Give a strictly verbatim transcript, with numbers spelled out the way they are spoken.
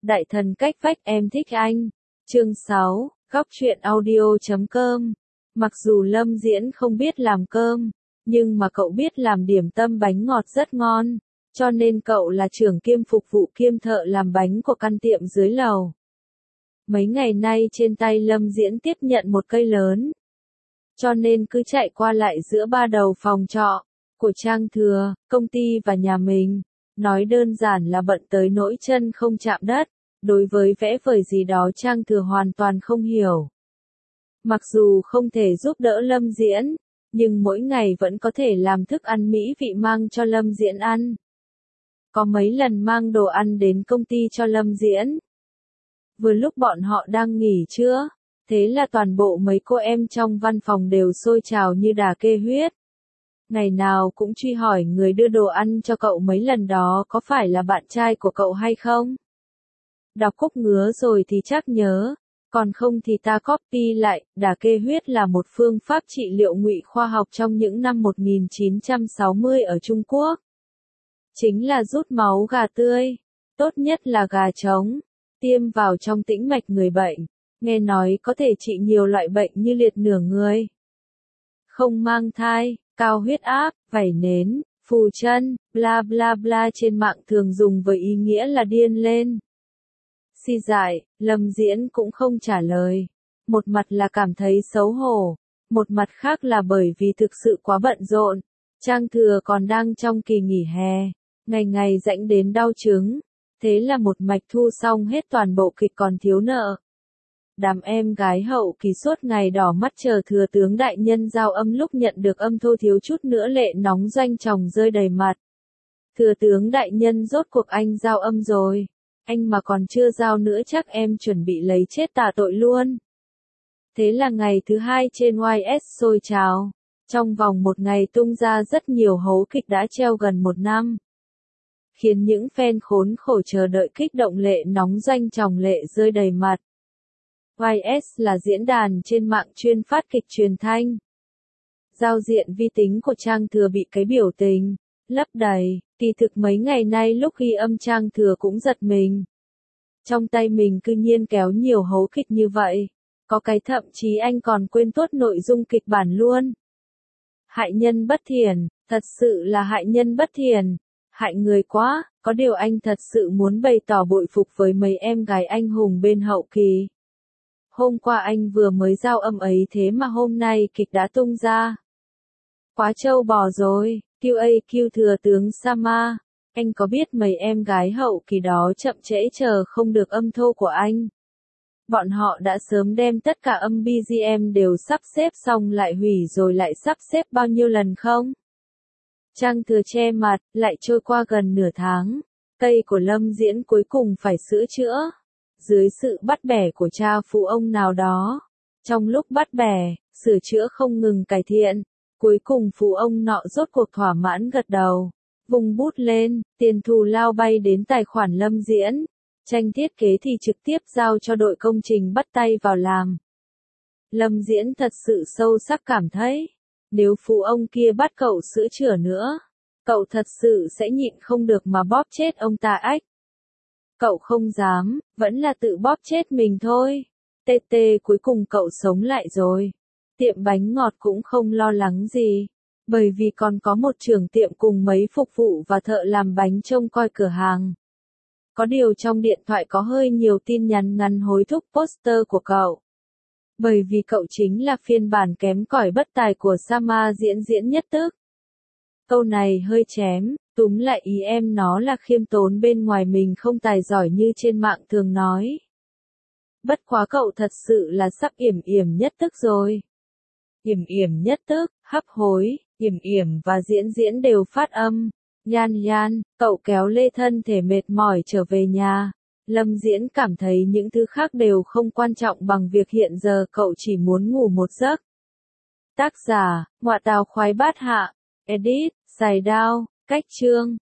Đại thần cách vách em thích anh. Chương sáu, góc truyện audio chấm com. Mặc dù Lâm Diễn không biết làm cơm, nhưng mà cậu biết làm điểm tâm bánh ngọt rất ngon, cho nên cậu là trưởng kiêm phục vụ kiêm thợ làm bánh của căn tiệm dưới lầu. Mấy ngày nay trên tay Lâm Diễn tiếp nhận một cây lớn, cho nên cứ chạy qua lại giữa ba đầu phòng trọ của Trang Thừa, công ty và nhà mình. Nói đơn giản là bận tới nỗi chân không chạm đất, đối với vẽ vời gì đó Trang Thừa hoàn toàn không hiểu. Mặc dù không thể giúp đỡ Lâm Diễn, nhưng mỗi ngày vẫn có thể làm thức ăn mỹ vị mang cho Lâm Diễn ăn. Có mấy lần mang đồ ăn đến công ty cho Lâm Diễn. Vừa lúc bọn họ đang nghỉ trưa, thế là toàn bộ mấy cô em trong văn phòng đều sôi trào như đà kê huyết. Ngày nào cũng truy hỏi người đưa đồ ăn cho cậu mấy lần đó có phải là bạn trai của cậu hay không. Đọc Cúc ngứa rồi thì chắc nhớ, còn không thì ta copy lại. Đà kê huyết là một phương pháp trị liệu ngụy khoa học trong những năm một nghìn chín trăm sáu mươi ở Trung Quốc. Chính là rút máu gà tươi, tốt nhất là gà trống, tiêm vào trong tĩnh mạch người bệnh, nghe nói có thể trị nhiều loại bệnh như liệt nửa người, không mang thai, cao huyết áp, vảy nến, phù chân, bla bla bla. Trên mạng thường dùng với ý nghĩa là điên lên. Si dại, Lâm Diễn cũng không trả lời. Một mặt là cảm thấy xấu hổ, một mặt khác là bởi vì thực sự quá bận rộn. Trang Thừa còn đang trong kỳ nghỉ hè, ngày ngày rãnh đến đau trứng, thế là một mạch thu xong hết toàn bộ kịch còn thiếu nợ. Đám em gái hậu kỳ suốt ngày đỏ mắt chờ thừa tướng đại nhân giao âm, lúc nhận được âm thô thiếu chút nữa lệ nóng doanh tròng rơi đầy mặt. Thừa tướng đại nhân rốt cuộc anh giao âm rồi, anh mà còn chưa giao nữa chắc em chuẩn bị lấy chết tạ tội luôn. Thế là ngày thứ hai trên Y S sôi trào, trong vòng một ngày tung ra rất nhiều hố kịch đã treo gần một năm. Khiến những fan khốn khổ chờ đợi kích động lệ nóng doanh tròng lệ rơi đầy mặt. Y S là diễn đàn trên mạng chuyên phát kịch truyền thanh. Giao diện vi tính của Trang Thừa bị cái biểu tình lấp đầy, kỳ thực mấy ngày nay lúc ghi âm Trang Thừa cũng giật mình. Trong tay mình cư nhiên kéo nhiều hố kịch như vậy, có cái thậm chí anh còn quên tuốt nội dung kịch bản luôn. Hại nhân bất thiền, thật sự là hại nhân bất thiền, hại người quá. Có điều anh thật sự muốn bày tỏ bội phục với mấy em gái anh hùng bên hậu kỳ. Hôm qua anh vừa mới giao âm ấy, thế mà hôm nay kịch đã tung ra. Quá trâu bò rồi. Q A Q thừa tướng Sama, anh có biết mấy em gái hậu kỳ đó chậm trễ chờ không được âm thô của anh. Bọn họ đã sớm đem tất cả âm B G M đều sắp xếp xong lại hủy rồi lại sắp xếp bao nhiêu lần không? Trang Thừa che mặt, lại trôi qua gần nửa tháng, cây của Lâm Diễn cuối cùng phải sửa chữa. Dưới sự bắt bẻ của cha phụ ông nào đó, trong lúc bắt bẻ, sửa chữa không ngừng cải thiện, cuối cùng phụ ông nọ rốt cuộc thỏa mãn gật đầu, vùng bút lên, tiền thù lao bay đến tài khoản Lâm Diễn, tranh thiết kế thì trực tiếp giao cho đội công trình bắt tay vào làm. Lâm Diễn thật sự sâu sắc cảm thấy, nếu phụ ông kia bắt cậu sửa chữa nữa, cậu thật sự sẽ nhịn không được mà bóp chết ông ta ách. Cậu không dám, vẫn là tự bóp chết mình thôi. Tê tê, cuối cùng cậu sống lại rồi. Tiệm bánh ngọt cũng không lo lắng gì, bởi vì còn có một trưởng tiệm cùng mấy phục vụ và thợ làm bánh trông coi cửa hàng. Có điều trong điện thoại có hơi nhiều tin nhắn ngắn hối thúc poster của cậu. Bởi vì cậu chính là phiên bản kém cỏi bất tài của Sama diễn diễn nhất tức. Câu này hơi chém, túm lại ý em nó là khiêm tốn bên ngoài mình không tài giỏi như trên mạng thường nói. Bất quá cậu thật sự là sắp yểm yểm nhất tức rồi. Yểm yểm nhất tức, hấp hối, yểm yểm và diễn diễn đều phát âm. Yan yan, cậu kéo lê thân thể mệt mỏi trở về nhà. Lâm Diễn cảm thấy những thứ khác đều không quan trọng bằng việc hiện giờ cậu chỉ muốn ngủ một giấc. Tác giả, Ngoại Tào Khoái Bát Hạ. Edit, Sài Đao, Cách Chương.